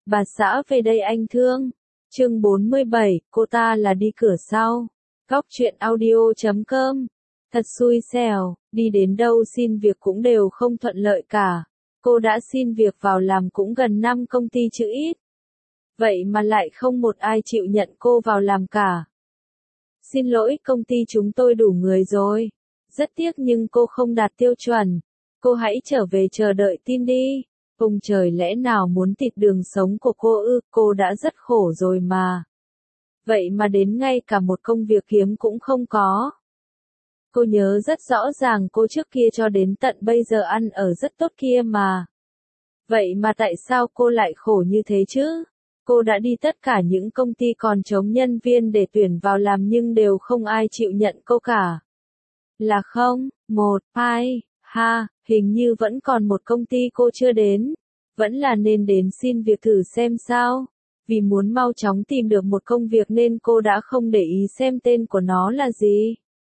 Bà xã về đây anh thương. Chương 47, cô ta là đi cửa sau. Góc truyện audio.com. Thật xui xẻo, đi đến đâu xin việc cũng đều không thuận lợi cả. Cô đã xin việc vào làm cũng gần 5 công ty chữ ít. Vậy mà lại không một ai chịu nhận cô vào làm cả. Xin lỗi công ty chúng tôi đủ người rồi. Rất tiếc nhưng cô không đạt tiêu chuẩn. Cô hãy trở về chờ đợi tin đi. Ông trời lẽ nào muốn thịt đường sống của cô ư, cô đã rất khổ rồi mà. Vậy mà đến ngay cả một công việc kiếm cũng không có. Cô nhớ rất rõ ràng cô trước kia cho đến tận bây giờ ăn ở rất tốt kia mà. Vậy mà tại sao cô lại khổ như thế chứ? Cô đã đi tất cả những công ty còn trống nhân viên để tuyển vào làm nhưng đều không ai chịu nhận cô cả. Là không, 1, 2, hình như vẫn còn một công ty cô chưa đến. Vẫn là nên đến xin việc thử xem sao. Vì muốn mau chóng tìm được một công việc nên cô đã không để ý xem tên của nó là gì.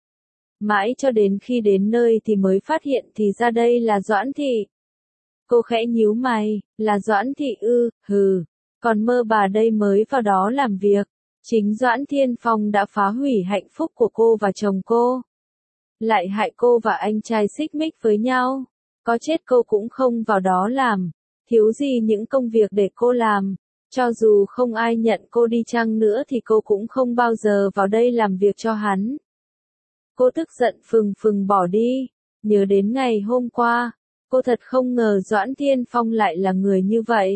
Mãi cho đến khi đến nơi thì mới phát hiện thì ra đây là Doãn Thị. Cô khẽ nhíu mày, là Doãn Thị ư, còn mơ bà đây mới vào đó làm việc. Chính Doãn Thiên Phong đã phá hủy hạnh phúc của cô và chồng cô. Lại hại cô và anh trai xích mích với nhau. Có chết cô cũng không vào đó làm. Thiếu gì những công việc để cô làm. Cho dù không ai nhận cô đi chăng nữa thì cô cũng không bao giờ vào đây làm việc cho hắn. Cô tức giận phừng phừng bỏ đi. Nhớ đến ngày hôm qua, cô thật không ngờ Doãn Thiên Phong lại là người như vậy.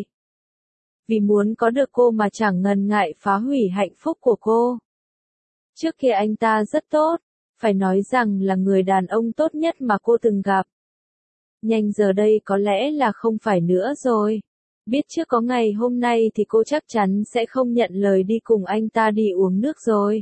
Vì muốn có được cô mà chẳng ngần ngại phá hủy hạnh phúc của cô. Trước kia anh ta rất tốt, phải nói rằng là người đàn ông tốt nhất mà cô từng gặp. Nhanh giờ đây có lẽ là không phải nữa rồi. Biết trước có ngày hôm nay thì cô chắc chắn sẽ không nhận lời đi cùng anh ta đi uống nước rồi.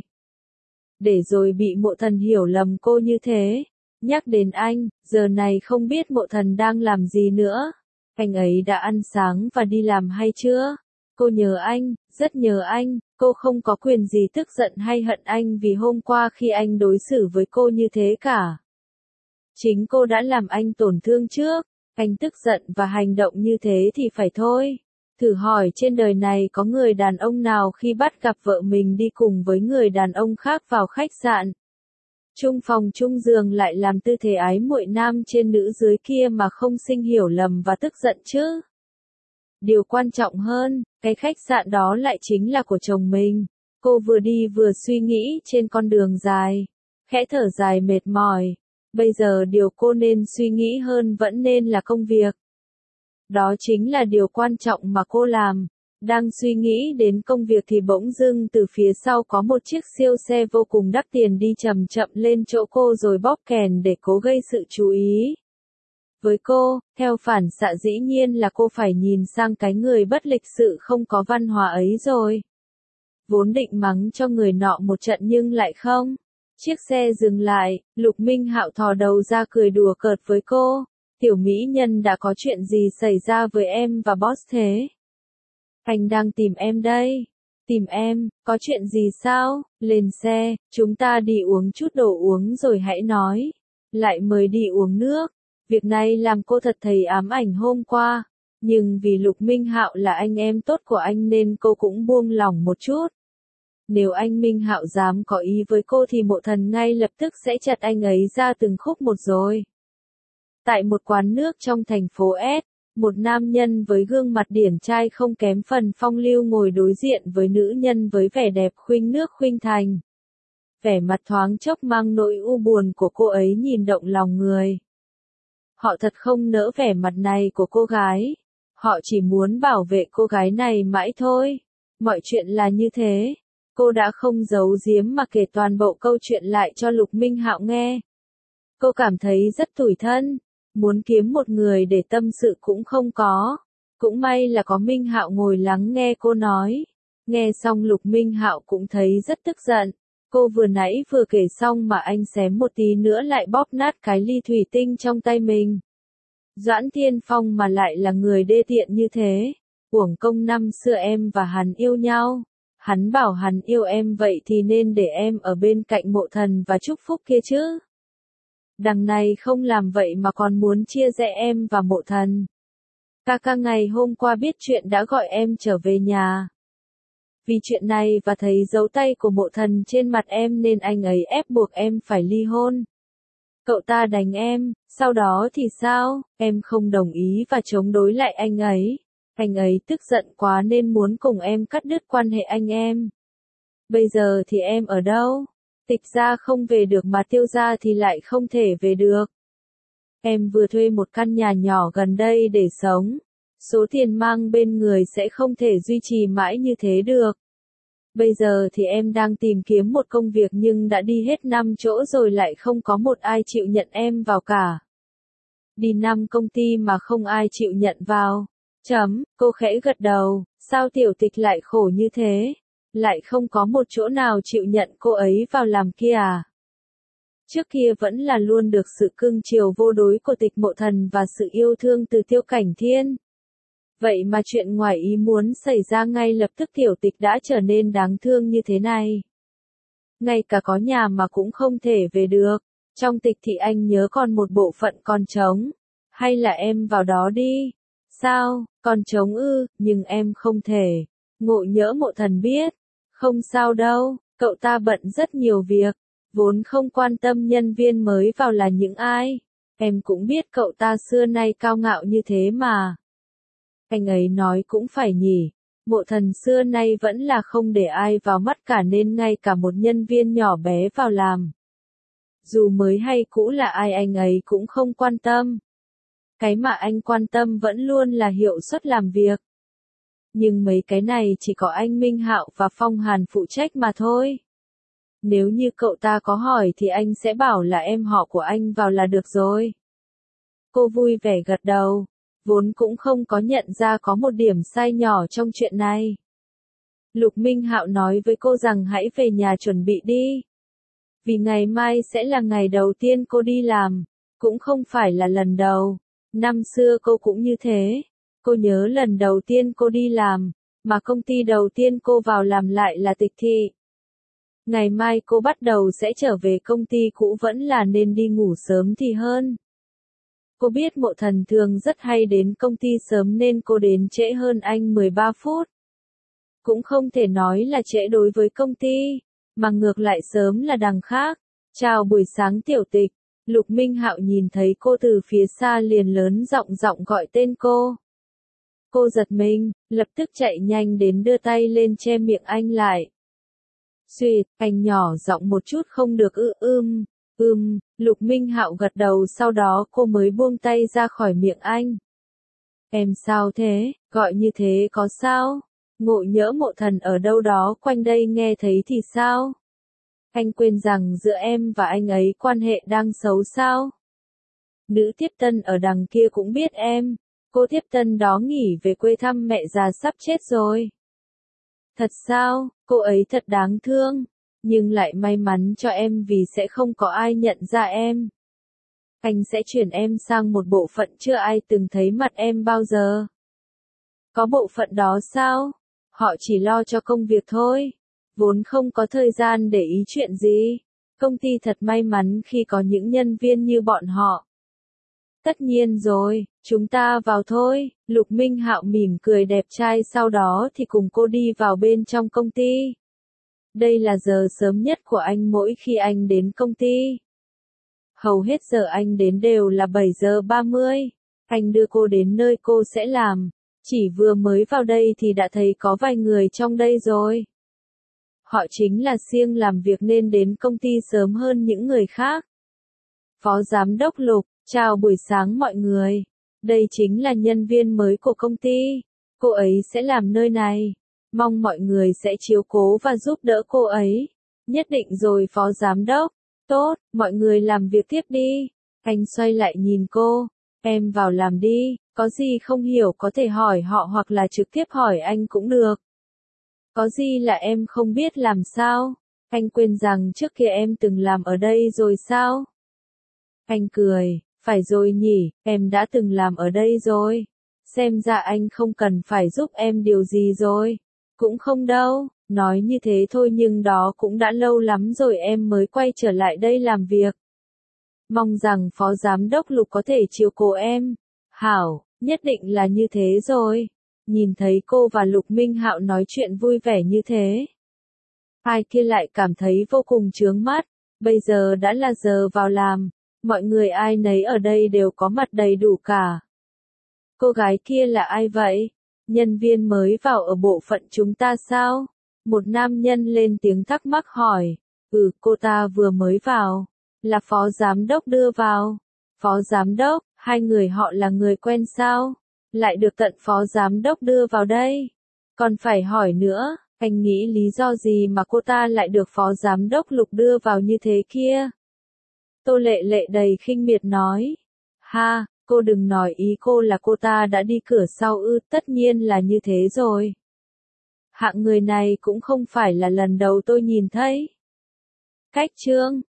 Để rồi bị Mộ Thần hiểu lầm cô như thế. Nhắc đến anh, giờ này không biết Mộ Thần đang làm gì nữa. Anh ấy đã ăn sáng và đi làm hay chưa? Cô nhớ anh, rất nhớ anh, cô không có quyền gì tức giận hay hận anh vì hôm qua khi anh đối xử với cô như thế cả. Chính cô đã làm anh tổn thương trước, anh tức giận và hành động như thế thì phải thôi. Thử hỏi trên đời này có người đàn ông nào khi bắt gặp vợ mình đi cùng với người đàn ông khác vào khách sạn. Chung phòng chung giường lại làm tư thế ái muội nam trên nữ dưới kia mà không sinh hiểu lầm và tức giận chứ. Điều quan trọng hơn, cái khách sạn đó lại chính là của chồng mình. Cô vừa đi vừa suy nghĩ trên con đường dài. Khẽ thở dài mệt mỏi. Bây giờ điều cô nên suy nghĩ hơn vẫn nên là công việc. Đó chính là điều quan trọng mà cô làm. Đang suy nghĩ đến công việc thì bỗng dưng từ phía sau có một chiếc siêu xe vô cùng đắt tiền đi chậm chậm lên chỗ cô rồi bóp kèn để cố gây sự chú ý. Với cô, theo phản xạ dĩ nhiên là cô phải nhìn sang cái người bất lịch sự không có văn hóa ấy rồi. Vốn định mắng cho người nọ một trận nhưng lại không. Chiếc xe dừng lại, Lục Minh Hạo thò đầu ra cười đùa cợt với cô. Tiểu mỹ nhân đã có chuyện gì xảy ra với em và boss thế? Anh đang tìm em đây. Tìm em, có chuyện gì sao? Lên xe, chúng ta đi uống chút đồ uống rồi hãy nói. Lại mời đi uống nước. Việc này làm cô thật thấy ám ảnh hôm qua. Nhưng vì Lục Minh Hạo là anh em tốt của anh nên cô cũng buông lỏng một chút. Nếu anh Minh Hạo dám có ý với cô thì Mộ Thần ngay lập tức sẽ chặt anh ấy ra từng khúc một rồi. Tại một quán nước trong thành phố S, một nam nhân với gương mặt điển trai không kém phần phong lưu ngồi đối diện với nữ nhân với vẻ đẹp khuynh nước khuynh thành. Vẻ mặt thoáng chốc mang nỗi u buồn của cô ấy nhìn động lòng người. Họ thật không nỡ vẻ mặt này của cô gái. Họ chỉ muốn bảo vệ cô gái này mãi thôi. Mọi chuyện là như thế. Cô đã không giấu giếm mà kể toàn bộ câu chuyện lại cho Lục Minh Hạo nghe. Cô cảm thấy rất tủi thân. Muốn kiếm một người để tâm sự cũng không có. Cũng may là có Minh Hạo ngồi lắng nghe cô nói. Nghe xong Lục Minh Hạo cũng thấy rất tức giận. Cô vừa nãy vừa kể xong mà anh xém một tí nữa lại bóp nát cái ly thủy tinh trong tay mình. Doãn Thiên Phong mà lại là người đê tiện như thế. Uổng công năm xưa em và hắn yêu nhau. Hắn bảo hắn yêu em vậy thì nên để em ở bên cạnh Mộ Thần và chúc phúc kia chứ. Đằng này không làm vậy mà còn muốn chia rẽ em và Mộ Thần. Ca ngày hôm qua biết chuyện đã gọi em trở về nhà. Vì chuyện này và thấy dấu tay của Mộ Thần trên mặt em nên anh ấy ép buộc em phải ly hôn. Cậu ta đánh em, sau đó thì sao? Em không đồng ý và chống đối lại anh ấy. Anh ấy tức giận quá nên muốn cùng em cắt đứt quan hệ anh em. Bây giờ thì em ở đâu? Tịch gia không về được mà Tiêu gia thì lại không thể về được. Em vừa thuê một căn nhà nhỏ gần đây để sống. Số tiền mang bên người sẽ không thể duy trì mãi như thế được. Bây giờ thì em đang tìm kiếm một công việc nhưng đã đi hết 5 chỗ rồi lại không có một ai chịu nhận em vào cả. Đi 5 công ty mà không ai chịu nhận vào. Cô khẽ gật đầu, sao Tiểu Tịch lại khổ như thế? Lại không có một chỗ nào chịu nhận cô ấy vào làm kia à? Trước kia vẫn là luôn được sự cưng chiều vô đối của Tịch Mộ Thần và sự yêu thương từ Tiêu Cảnh Thiên. Vậy mà chuyện ngoài ý muốn xảy ra ngay lập tức Tiểu Tịch đã trở nên đáng thương như thế này. Ngay cả có nhà mà cũng không thể về được. Trong Tịch thì anh nhớ còn một bộ phận còn trống. Hay là em vào đó đi. Sao, còn trống ư, nhưng em không thể. Ngộ Nhỡ Mộ Thần biết. Không sao đâu, cậu ta bận rất nhiều việc. Vốn không quan tâm nhân viên mới vào là những ai. Em cũng biết cậu ta xưa nay cao ngạo như thế mà. Anh ấy nói cũng phải nhỉ. Mộ Thần xưa nay vẫn là không để ai vào mắt cả nên ngay cả một nhân viên nhỏ bé vào làm. Dù mới hay cũ là ai anh ấy cũng không quan tâm. Cái mà anh quan tâm vẫn luôn là hiệu suất làm việc. Nhưng mấy cái này chỉ có anh Minh Hạo và Phong Hàn phụ trách mà thôi. Nếu như cậu ta có hỏi thì anh sẽ bảo là em họ của anh vào là được rồi. Cô vui vẻ gật đầu. Vốn cũng không có nhận ra có một điểm sai nhỏ trong chuyện này. Lục Minh Hạo nói với cô rằng hãy về nhà chuẩn bị đi. Vì ngày mai sẽ là ngày đầu tiên cô đi làm. Cũng không phải là lần đầu. Năm xưa cô cũng như thế. Cô nhớ lần đầu tiên cô đi làm, mà công ty đầu tiên cô vào làm lại là Tịch Thị. Ngày mai cô bắt đầu sẽ trở về công ty cũ vẫn là nên đi ngủ sớm thì hơn. Cô biết Mộ Thần thường rất hay đến công ty sớm nên cô đến trễ hơn anh 13 phút. Cũng không thể nói là trễ đối với công ty, mà ngược lại sớm là đằng khác. Chào buổi sáng Tiểu Tịch. Lục Minh Hạo nhìn thấy cô từ phía xa liền lớn giọng gọi tên cô. Cô giật mình, lập tức chạy nhanh đến đưa tay lên che miệng anh lại. Xuyệt, anh nhỏ giọng một chút không được Lục Minh Hạo gật đầu sau đó cô mới buông tay ra khỏi miệng anh. Em sao thế, gọi như thế có sao? Ngộ Nhỡ Mộ Thần ở đâu đó quanh đây nghe thấy thì sao? Anh quên rằng giữa em và anh ấy quan hệ đang xấu sao? Nữ tiếp tân ở đằng kia cũng biết em. Cô tiếp tân đó nghỉ về quê thăm mẹ già sắp chết rồi. Thật sao, cô ấy thật đáng thương. Nhưng lại may mắn cho em vì sẽ không có ai nhận ra em. Anh sẽ chuyển em sang một bộ phận chưa ai từng thấy mặt em bao giờ. Có bộ phận đó sao? Họ chỉ lo cho công việc thôi. Vốn không có thời gian để ý chuyện gì. Công ty thật may mắn khi có những nhân viên như bọn họ. Tất nhiên rồi, chúng ta vào thôi. Lục Minh Hạo mỉm cười đẹp trai sau đó thì cùng cô đi vào bên trong công ty. Đây là giờ sớm nhất của anh mỗi khi anh đến công ty. Hầu hết giờ anh đến đều là 7 giờ 30. Anh đưa cô đến nơi cô sẽ làm. Chỉ vừa mới vào đây thì đã thấy có vài người trong đây rồi. Họ chính là siêng làm việc nên đến công ty sớm hơn những người khác. Phó Giám đốc Lục, chào buổi sáng mọi người. Đây chính là nhân viên mới của công ty. Cô ấy sẽ làm nơi này. Mong mọi người sẽ chiếu cố và giúp đỡ cô ấy. Nhất định rồi Phó Giám đốc. Tốt, mọi người làm việc tiếp đi. Anh xoay lại nhìn cô. Em vào làm đi, có gì không hiểu có thể hỏi họ hoặc là trực tiếp hỏi anh cũng được. Có gì là em không biết làm sao? Anh quên rằng trước kia em từng làm ở đây rồi sao? Anh cười, phải rồi nhỉ, em đã từng làm ở đây rồi. Xem ra anh không cần phải giúp em điều gì rồi. Cũng không đâu, nói như thế thôi nhưng đó cũng đã lâu lắm rồi em mới quay trở lại đây làm việc. Mong rằng Phó Giám đốc Lục có thể chiếu cố em. Hảo, Nhất định là như thế rồi. Nhìn thấy cô và Lục Minh Hạo nói chuyện vui vẻ như thế. Ai kia lại cảm thấy vô cùng chướng mắt. Bây giờ đã là giờ vào làm. Mọi người ai nấy ở đây đều có mặt đầy đủ cả. Cô gái kia là ai vậy? Nhân viên mới vào ở bộ phận chúng ta sao? Một nam nhân lên tiếng thắc mắc hỏi. Cô ta vừa mới vào. Là phó giám đốc đưa vào. Phó giám đốc, hai người họ là người quen sao? Lại được tận phó giám đốc đưa vào đây. Còn phải hỏi nữa, anh nghĩ lý do gì mà cô ta lại được phó giám đốc Lục đưa vào như thế kia? Tô Lệ Lệ đầy khinh miệt nói. Ha, cô đừng nói ý cô là cô ta đã đi cửa sau tất nhiên là như thế rồi. Hạng người này cũng không phải là lần đầu tôi nhìn thấy. Cách chương